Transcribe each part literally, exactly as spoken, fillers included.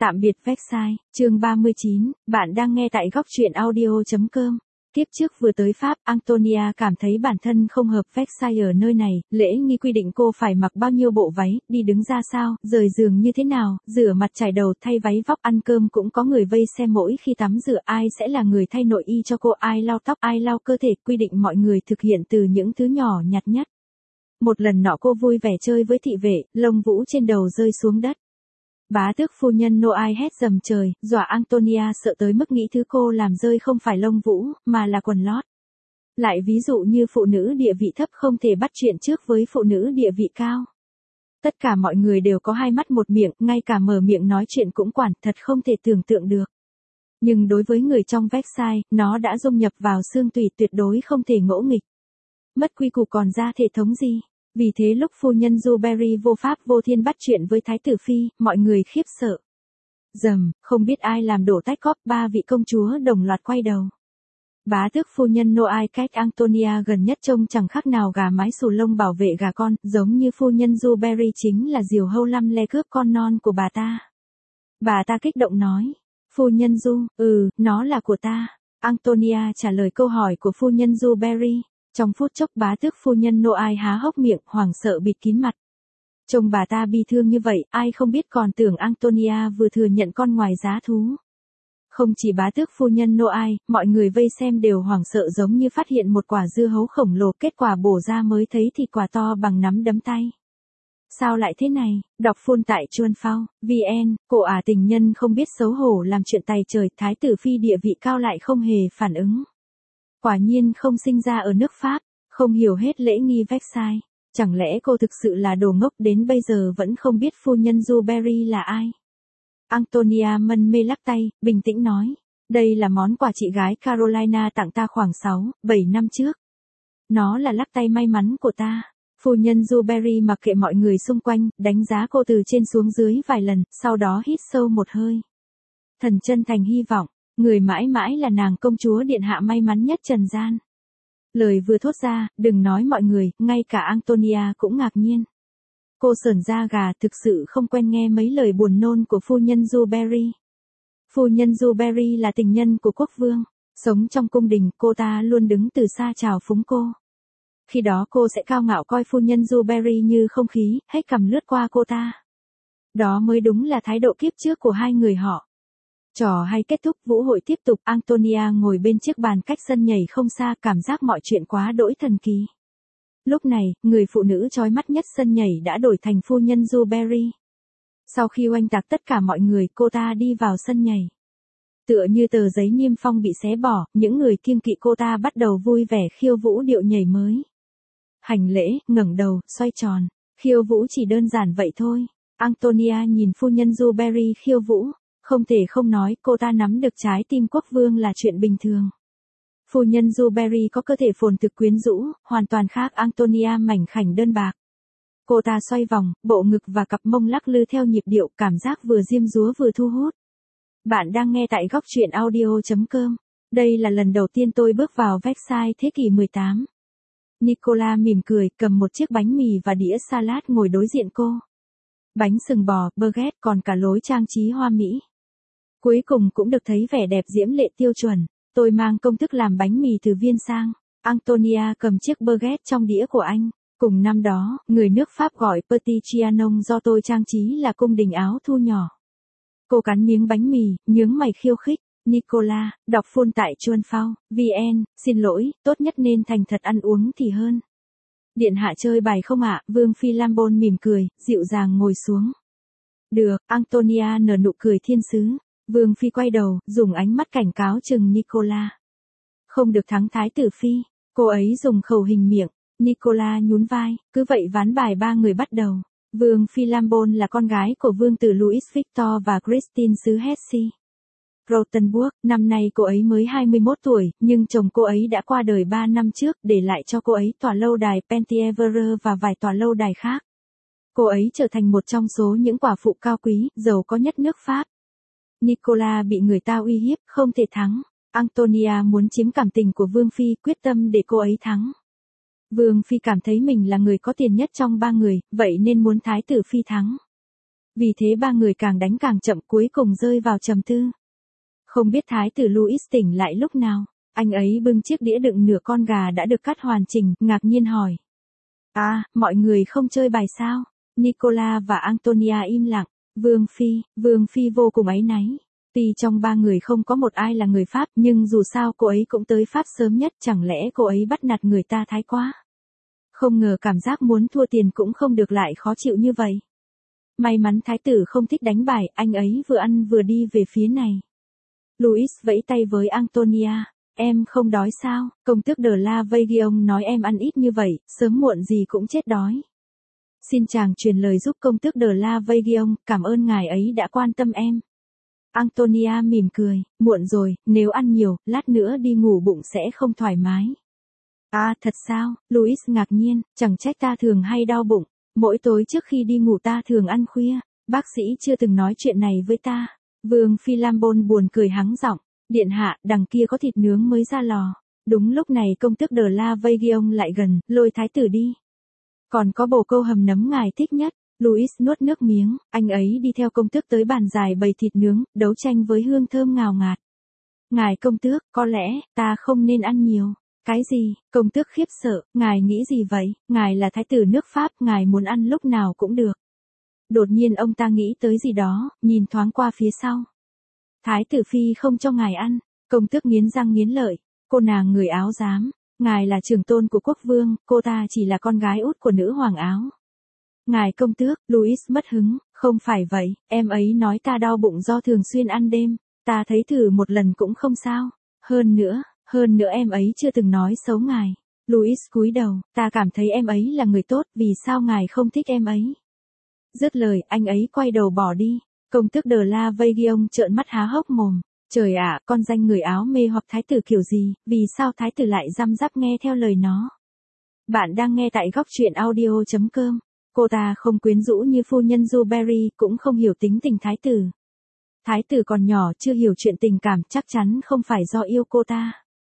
Tạm biệt Versailles, chương ba mươi chín, bạn đang nghe tại góc truyện audio.com. Tiếp trước vừa tới Pháp, Antonia cảm thấy bản thân không hợp Versailles ở nơi này, lễ nghi quy định cô phải mặc bao nhiêu bộ váy, đi đứng ra sao, rời giường như thế nào, rửa mặt chải đầu, thay váy vóc, ăn cơm cũng có người vây xem mỗi khi tắm rửa, ai sẽ là người thay nội y cho cô, ai lau tóc, ai lau cơ thể, quy định mọi người thực hiện từ những thứ nhỏ nhặt nhất. Một lần nọ cô vui vẻ chơi với thị vệ, lông vũ trên đầu rơi xuống đất. Bá tước phu nhân Noailles hét dầm trời, dọa Antonia sợ tới mức nghĩ thứ cô làm rơi không phải lông vũ, mà là quần lót. Lại ví dụ như phụ nữ địa vị thấp không thể bắt chuyện trước với phụ nữ địa vị cao. Tất cả mọi người đều có hai mắt một miệng, ngay cả mở miệng nói chuyện cũng quản, thật không thể tưởng tượng được. Nhưng đối với người trong Versailles, nó đã dung nhập vào xương tủy, tuyệt đối không thể ngỗ nghịch. Mất quy củ còn ra thể thống gì? Vì thế lúc phu nhân Dubarry vô pháp vô thiên bắt chuyện với thái tử phi, mọi người khiếp sợ. Dầm, không biết ai làm đổ tách cóp, ba vị công chúa đồng loạt quay đầu. Bá tước phu nhân Noailles cách Antonia gần nhất trông chẳng khác nào gà mái xù lông bảo vệ gà con, giống như phu nhân Dubarry chính là diều hâu lăm le cướp con non của bà ta. Bà ta kích động nói, phu nhân Du, ừ, nó là của ta. Antonia trả lời câu hỏi của phu nhân Dubarry. Trong phút chốc bá tước phu nhân Noailles há hốc miệng, hoảng sợ bịt kín mặt. Trông bà ta bi thương như vậy, ai không biết còn tưởng Antonia vừa thừa nhận con ngoài giá thú. Không chỉ bá tước phu nhân Noailles, mọi người vây xem đều hoảng sợ giống như phát hiện một quả dưa hấu khổng lồ, kết quả bổ ra mới thấy thịt quả to bằng nắm đấm tay. Sao lại thế này? Đọc phun tại Chuan Phao, vn, cổ ả tình nhân không biết xấu hổ làm chuyện tày trời, thái tử phi địa vị cao lại không hề phản ứng. Quả nhiên không sinh ra ở nước Pháp, không hiểu hết lễ nghi Versailles. Chẳng lẽ cô thực sự là đồ ngốc đến bây giờ vẫn không biết phu nhân Dubarry là ai? Antonia mân mê lắc tay, bình tĩnh nói. Đây là món quà chị gái Carolina tặng ta khoảng sáu, bảy năm trước. Nó là lắc tay may mắn của ta. Phu nhân Dubarry mặc kệ mọi người xung quanh, đánh giá cô từ trên xuống dưới vài lần, sau đó hít sâu một hơi. Thần chân thành hy vọng. Người mãi mãi là nàng công chúa điện hạ may mắn nhất trần gian. Lời vừa thốt ra, đừng nói mọi người, ngay cả Antonia cũng ngạc nhiên. Cô sởn da gà, thực sự không quen nghe mấy lời buồn nôn của phu nhân Dubarry. Phu nhân Dubarry là tình nhân của quốc vương, sống trong cung đình, cô ta luôn đứng từ xa chào phúng cô. Khi đó cô sẽ cao ngạo coi phu nhân Dubarry như không khí, hết cầm lướt qua cô ta. Đó mới đúng là thái độ kiếp trước của hai người họ. Trò hay kết thúc, vũ hội tiếp tục, Antonia ngồi bên chiếc bàn cách sân nhảy không xa, cảm giác mọi chuyện quá đỗi thần kỳ. Lúc này, người phụ nữ chói mắt nhất sân nhảy đã đổi thành phu nhân Dubarry. Sau khi oanh tạc tất cả mọi người, cô ta đi vào sân nhảy. Tựa như tờ giấy niêm phong bị xé bỏ, những người kiêng kỵ cô ta bắt đầu vui vẻ khiêu vũ điệu nhảy mới. Hành lễ, ngẩng đầu, xoay tròn, khiêu vũ chỉ đơn giản vậy thôi. Antonia nhìn phu nhân Dubarry khiêu vũ. Không thể không nói, cô ta nắm được trái tim quốc vương là chuyện bình thường. Phu nhân Dubarry có cơ thể phồn thực quyến rũ, hoàn toàn khác Antonia mảnh khảnh đơn bạc. Cô ta xoay vòng, bộ ngực và cặp mông lắc lư theo nhịp điệu, cảm giác vừa diêm dúa vừa thu hút. Bạn đang nghe tại góc truyện audio.com. Đây là lần đầu tiên tôi bước vào Versailles thế kỷ mười tám. Nicolas mỉm cười, cầm một chiếc bánh mì và đĩa salad ngồi đối diện cô. Bánh sừng bò, baguette, còn cả lối trang trí hoa mỹ. Cuối cùng cũng được thấy vẻ đẹp diễm lệ tiêu chuẩn. Tôi mang công thức làm bánh mì từ Viên sang. Antonia cầm chiếc baguette trong đĩa của anh. Cùng năm đó, người nước Pháp gọi Petit Trianon do tôi trang trí là cung đình áo thu nhỏ. Cô cắn miếng bánh mì, nhướng mày khiêu khích. Nicolas, đọc phun tại Chuan Phao, vn, xin lỗi, tốt nhất nên thành thật ăn uống thì hơn. Điện hạ chơi bài không ạ? Vương phi Lambon mỉm cười, dịu dàng ngồi xuống. Được, Antonia nở nụ cười thiên sứ. Vương phi quay đầu, dùng ánh mắt cảnh cáo chừng Nicolas. Không được thắng thái tử phi. Cô ấy dùng khẩu hình miệng. Nicolas nhún vai, cứ vậy ván bài ba người bắt đầu. Vương phi Lambon là con gái của vương tử Louis Victor và Christine xứ Hesse. Rothenburg, năm nay cô ấy mới hai mươi mốt tuổi, nhưng chồng cô ấy đã qua đời ba năm trước, để lại cho cô ấy tòa lâu đài Penthièvre và vài tòa lâu đài khác. Cô ấy trở thành một trong số những quả phụ cao quý, giàu có nhất nước Pháp. Nicolas bị người ta uy hiếp, không thể thắng. Antonia muốn chiếm cảm tình của Vương phi, quyết tâm để cô ấy thắng. Vương phi cảm thấy mình là người có tiền nhất trong ba người, vậy nên muốn thái tử phi thắng. Vì thế ba người càng đánh càng chậm, cuối cùng rơi vào trầm tư. Không biết thái tử Louis tỉnh lại lúc nào, anh ấy bưng chiếc đĩa đựng nửa con gà đã được cắt hoàn chỉnh, ngạc nhiên hỏi. À, mọi người không chơi bài sao? Nicola và Antonia im lặng. Vương Phi, Vương Phi vô cùng áy náy. Tuy trong ba người không có một ai là người Pháp, nhưng dù sao cô ấy cũng tới Pháp sớm nhất, chẳng lẽ cô ấy bắt nạt người ta thái quá. Không ngờ cảm giác muốn thua tiền cũng không được lại khó chịu như vậy. May mắn thái tử không thích đánh bài, anh ấy vừa ăn vừa đi về phía này. Louis vẫy tay với Antonia. Em không đói sao? Công tước de la Veygion nói em ăn ít như vậy, sớm muộn gì cũng chết đói. Xin chàng truyền lời giúp công tước de la Veygion, cảm ơn ngài ấy đã quan tâm em. Antonia mỉm cười, muộn rồi, nếu ăn nhiều, lát nữa đi ngủ bụng sẽ không thoải mái. À, thật sao? Louis ngạc nhiên, chẳng trách ta thường hay đau bụng. Mỗi tối trước khi đi ngủ ta thường ăn khuya, bác sĩ chưa từng nói chuyện này với ta. Vương Phi Lambon buồn cười hắng giọng, điện hạ, đằng kia có thịt nướng mới ra lò. Đúng lúc này công tước de la Veygion lại gần, lôi thái tử đi. Còn có bồ câu hầm nấm ngài thích nhất. Louis nuốt nước miếng, anh ấy đi theo công tước tới bàn dài bày thịt nướng, đấu tranh với hương thơm ngào ngạt. Ngài công tước, có lẽ, ta không nên ăn nhiều. Cái gì? Công tước khiếp sợ, ngài nghĩ gì vậy? Ngài là thái tử nước Pháp, ngài muốn ăn lúc nào cũng được. Đột nhiên ông ta nghĩ tới gì đó, nhìn thoáng qua phía sau. Thái tử Phi không cho ngài ăn, công tước nghiến răng nghiến lợi, cô nàng người áo giám, ngài là trưởng tôn của quốc vương, cô ta chỉ là con gái út của nữ hoàng áo. Ngài công tước, Louis mất hứng, không phải vậy, em ấy nói ta đau bụng do thường xuyên ăn đêm, ta thấy thử một lần cũng không sao, hơn nữa, hơn nữa em ấy chưa từng nói xấu ngài. Louis cúi đầu, ta cảm thấy em ấy là người tốt, vì sao ngài không thích em ấy? Dứt lời, anh ấy quay đầu bỏ đi, công tước de la Veygion trợn mắt há hốc mồm, trời ạ, con danh người áo mê hoặc thái tử kiểu gì, vì sao thái tử lại răm rắp nghe theo lời nó? Bạn đang nghe tại góc truyện audio chấm com. Cô ta không quyến rũ như phu nhân Duberry, cũng không hiểu tính tình thái tử. Thái tử còn nhỏ chưa hiểu chuyện tình cảm, chắc chắn không phải do yêu cô ta.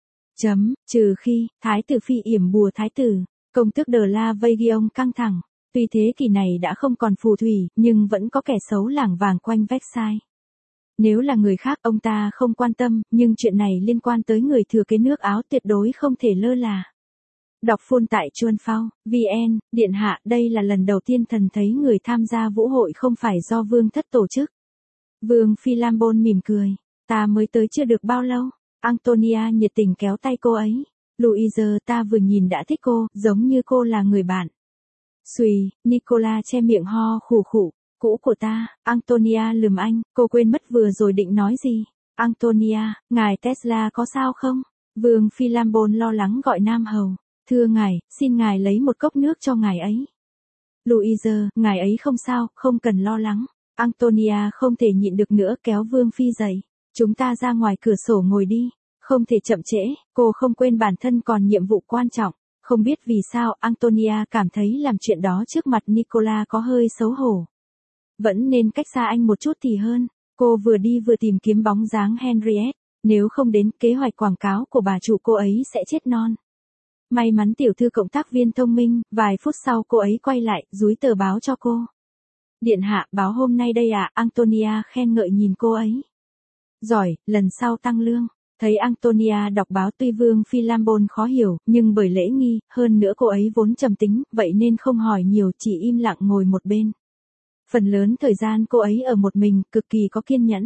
Chấm, trừ khi, thái tử Phi yểm bùa thái tử, công tước de la Veygion căng thẳng. Tuy thế kỷ này đã không còn phù thủy, nhưng vẫn có kẻ xấu lảng vàng quanh Versailles. Nếu là người khác ông ta không quan tâm, nhưng chuyện này liên quan tới người thừa kế nước Áo tuyệt đối không thể lơ là. Đọc phun tại Chuan Phao, vê en, điện hạ, đây là lần đầu tiên thần thấy người tham gia vũ hội không phải do vương thất tổ chức. Vương Phi Lambon mỉm cười, ta mới tới chưa được bao lâu. Antonia nhiệt tình kéo tay cô ấy. Louise, ta vừa nhìn đã thích cô, giống như cô là người bạn. Xùy, Nicola che miệng ho khủ khủ, cũ của ta. Antonia lườm anh, cô quên mất vừa rồi định nói gì. Antonia, ngài Tesla có sao không? Vương Phi Lambon lo lắng gọi Nam Hầu. Thưa ngài, xin ngài lấy một cốc nước cho ngài ấy. Louise, ngài ấy không sao, không cần lo lắng. Antonia không thể nhịn được nữa kéo Vương Phi dậy. Chúng ta ra ngoài cửa sổ ngồi đi. Không thể chậm trễ, cô không quên bản thân còn nhiệm vụ quan trọng. Không biết vì sao Antonia cảm thấy làm chuyện đó trước mặt Nicola có hơi xấu hổ. Vẫn nên cách xa anh một chút thì hơn. Cô vừa đi vừa tìm kiếm bóng dáng Henriette. Nếu không đến kế hoạch quảng cáo của bà chủ cô ấy sẽ chết non. May mắn tiểu thư cộng tác viên thông minh, vài phút sau cô ấy quay lại, dúi tờ báo cho cô. Điện hạ, báo hôm nay đây ạ, à? Antonia khen ngợi nhìn cô ấy. Giỏi, lần sau tăng lương. Thấy Antonia đọc báo tuy Vương Phi Lambon khó hiểu, nhưng bởi lễ nghi, hơn nữa cô ấy vốn trầm tính, vậy nên không hỏi nhiều, chỉ im lặng ngồi một bên. Phần lớn thời gian cô ấy ở một mình, cực kỳ có kiên nhẫn.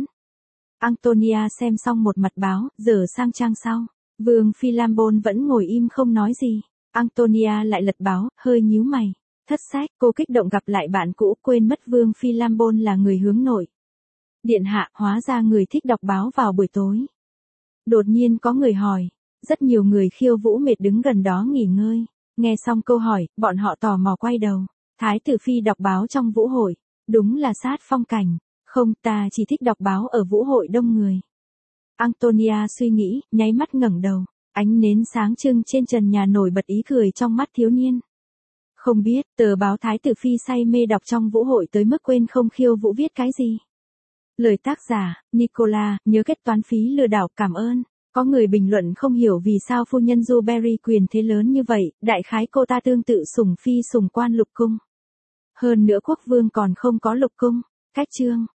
Antonia xem xong một mặt báo, dở sang trang sau. Vương Phi Lambon vẫn ngồi im không nói gì. Antonia lại lật báo, hơi nhíu mày. Thất sách, cô kích động gặp lại bạn cũ, quên mất Vương Phi Lambon là người hướng nội. Điện hạ, hóa ra người thích đọc báo vào buổi tối. Đột nhiên có người hỏi. Rất nhiều người khiêu vũ mệt đứng gần đó nghỉ ngơi. Nghe xong câu hỏi, bọn họ tò mò quay đầu. Thái tử Phi đọc báo trong vũ hội. Đúng là sát phong cảnh. Không, ta chỉ thích đọc báo ở vũ hội đông người. Antonia suy nghĩ, nháy mắt ngẩng đầu. Ánh nến sáng trưng trên trần nhà nổi bật ý cười trong mắt thiếu niên. Không biết, tờ báo Thái tử Phi say mê đọc trong vũ hội tới mức quên không khiêu vũ viết cái gì. Lời tác giả, Nicola, nhớ kết toán phí lừa đảo, cảm ơn. Có người bình luận không hiểu vì sao phu nhân Duberry quyền thế lớn như vậy, đại khái cô ta tương tự sủng phi sủng quan lục cung. Hơn nữa quốc vương còn không có lục cung. Cách chương